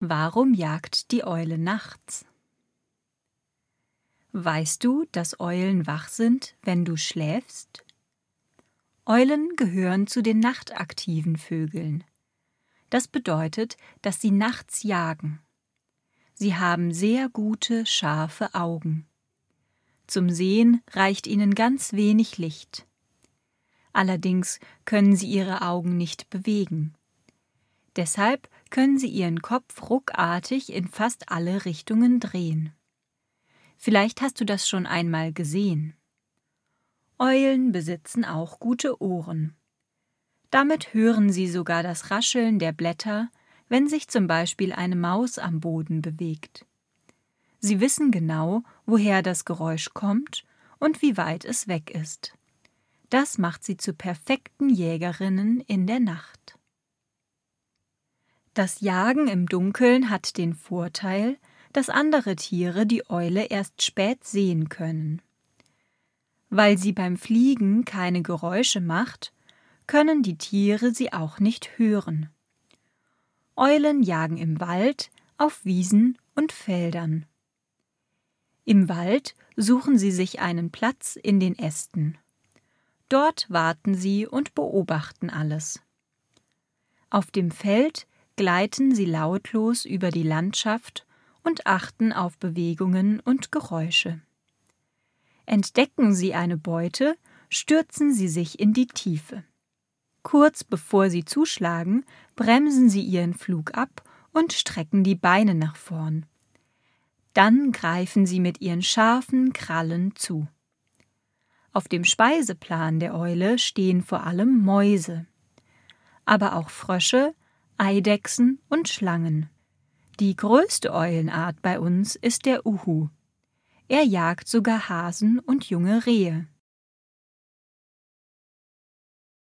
Warum jagt die Eule nachts? Weißt du, dass Eulen wach sind, wenn du schläfst? Eulen gehören zu den nachtaktiven Vögeln. Das bedeutet, dass sie nachts jagen. Sie haben sehr gute, scharfe Augen. Zum Sehen reicht ihnen ganz wenig Licht. Allerdings können sie ihre Augen nicht bewegen. Deshalb können sie ihren Kopf ruckartig in fast alle Richtungen drehen. Vielleicht hast du das schon einmal gesehen. Eulen besitzen auch gute Ohren. Damit hören sie sogar das Rascheln der Blätter, wenn sich zum Beispiel eine Maus am Boden bewegt. Sie wissen genau, woher das Geräusch kommt und wie weit es weg ist. Das macht sie zu perfekten Jägerinnen in der Nacht. Das Jagen im Dunkeln hat den Vorteil, dass andere Tiere die Eule erst spät sehen können. Weil sie beim Fliegen keine Geräusche macht, können die Tiere sie auch nicht hören. Eulen jagen im Wald, auf Wiesen und Feldern. Im Wald suchen sie sich einen Platz in den Ästen. Dort warten sie und beobachten alles. Auf dem Feld gleiten sie lautlos über die Landschaft und achten auf Bewegungen und Geräusche. Entdecken sie eine Beute, stürzen sie sich in die Tiefe. Kurz bevor sie zuschlagen, bremsen sie ihren Flug ab und strecken die Beine nach vorn. Dann greifen sie mit ihren scharfen Krallen zu. Auf dem Speiseplan der Eule stehen vor allem Mäuse, aber auch Frösche, Eidechsen und Schlangen. Die größte Eulenart bei uns ist der Uhu. Er jagt sogar Hasen und junge Rehe.